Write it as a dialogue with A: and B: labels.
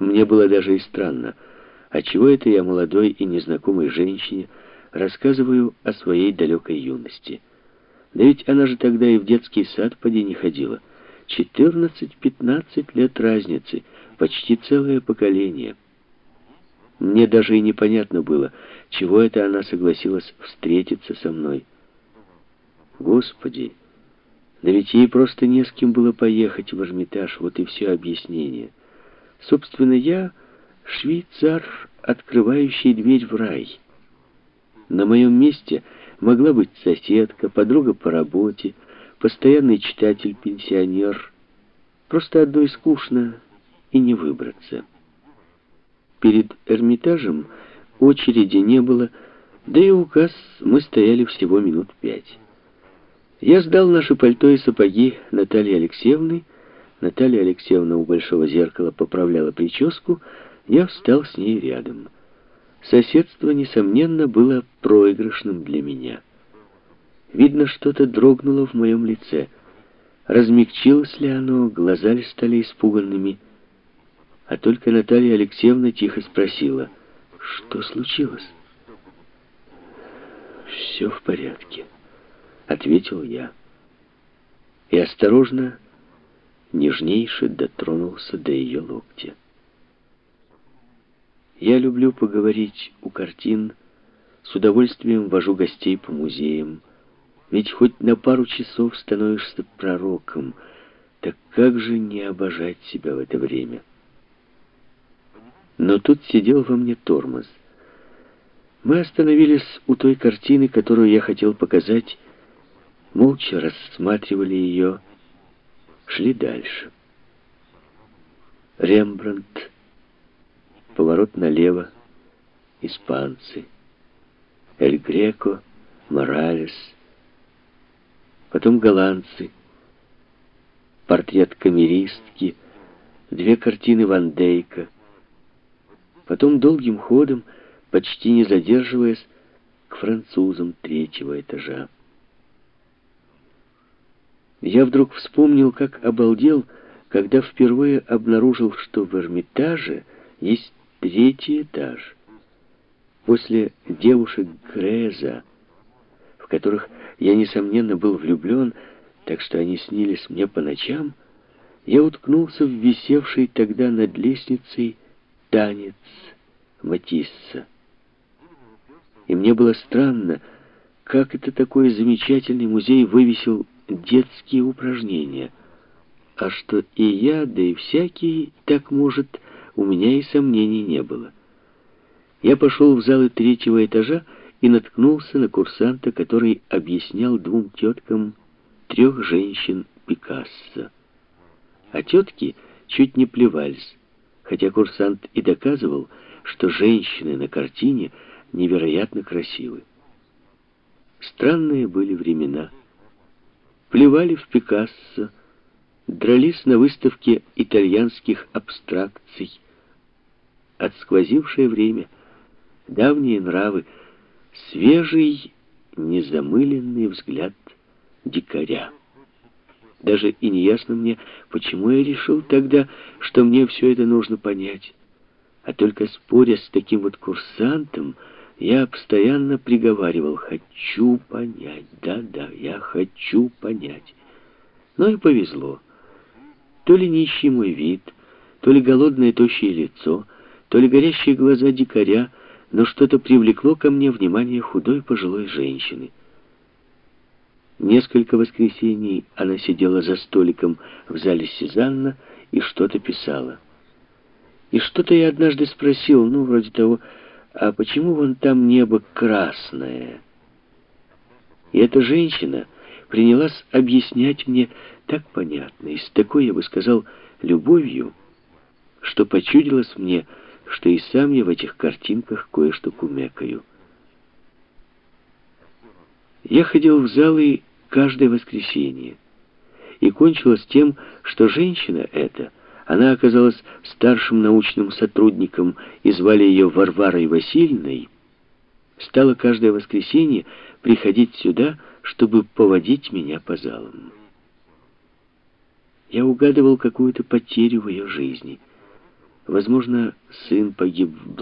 A: Мне было даже и странно, отчего это я молодой и незнакомой женщине рассказываю о своей далекой юности. Да ведь она же тогда и в детский сад поди не ходила. 14-15 лет разницы, почти целое поколение. Мне даже и непонятно было, чего это она согласилась встретиться со мной. Господи, да ведь ей просто не с кем было поехать в Эрмитаж, вот и все объяснение. Собственно, я швейцар, открывающий дверь в рай. На моем месте могла быть соседка, подруга по работе, постоянный читатель-пенсионер. Просто одной скучно и не выбраться. Перед Эрмитажем очереди не было, да и у касс мы стояли всего минут 5. Я сдал наши пальто и сапоги Наталье Алексеевне. Наталья Алексеевна у большого зеркала поправляла прическу, я встал с ней рядом. Соседство, несомненно, было проигрышным для меня. Видно, что-то дрогнуло в моем лице. Размягчилось ли оно, глаза ли стали испуганными. А только Наталья Алексеевна тихо спросила: «Что случилось?» «Все в порядке», — ответил я. И осторожно, нежнейше дотронулся до ее локтя. Я люблю поговорить у картин, с удовольствием вожу гостей по музеям. Ведь хоть на пару часов становишься пророком, так как же не обожать себя в это время? Но тут сидел во мне тормоз. Мы остановились у той картины, которую я хотел показать, молча рассматривали ее, шли дальше. Рембрандт, поворот налево, испанцы, Эль Греко, Моралес, потом голландцы, портрет камеристки, 2 картины Ван Дейка, потом долгим ходом, почти не задерживаясь, к французам 3-го этажа. Я вдруг вспомнил, как обалдел, когда впервые обнаружил, что в Эрмитаже есть 3-й этаж. После девушек Греза, в которых я, несомненно, был влюблен, так что они снились мне по ночам, я уткнулся в висевший тогда над лестницей танец Матисса. И мне было странно, как это такой замечательный музей вывесил детские упражнения. А что и я, да и всякий так может, у меня и сомнений не было. Я пошел в залы 3-го этажа и наткнулся на курсанта, который объяснял 2 теткам 3 женщин Пикассо. А тетки чуть не плевались, хотя курсант и доказывал, что женщины на картине невероятно красивы. Странные были времена. Плевали в Пикассо, дрались на выставке итальянских абстракций. Отсквозившее время, давние нравы, свежий, незамыленный взгляд дикаря. Даже и не ясно мне, почему я решил тогда, что мне все это нужно понять. А только споря с таким вот курсантом, я постоянно приговаривал: «Хочу понять, да-да, я хочу понять». Ну и повезло. То ли нищий мой вид, то ли голодное тощее лицо, то ли горящие глаза дикаря, но что-то привлекло ко мне внимание худой пожилой женщины. Несколько воскресений она сидела за столиком в зале Сезанна и что-то писала. И что-то я однажды спросил, ну, вроде того: «А почему вон там небо красное?» И эта женщина принялась объяснять мне так понятно и с такой, я бы сказал, любовью, что почудилось мне, что и сам я в этих картинках кое-что кумекаю. Я ходил в залы каждое воскресенье, и кончилось тем, что женщина эта, она оказалась старшим научным сотрудником, и звали ее Варварой Васильевной, стала каждое воскресенье приходить сюда, чтобы поводить меня по залам. Я угадывал какую-то потерю в ее жизни. Возможно, сын погиб в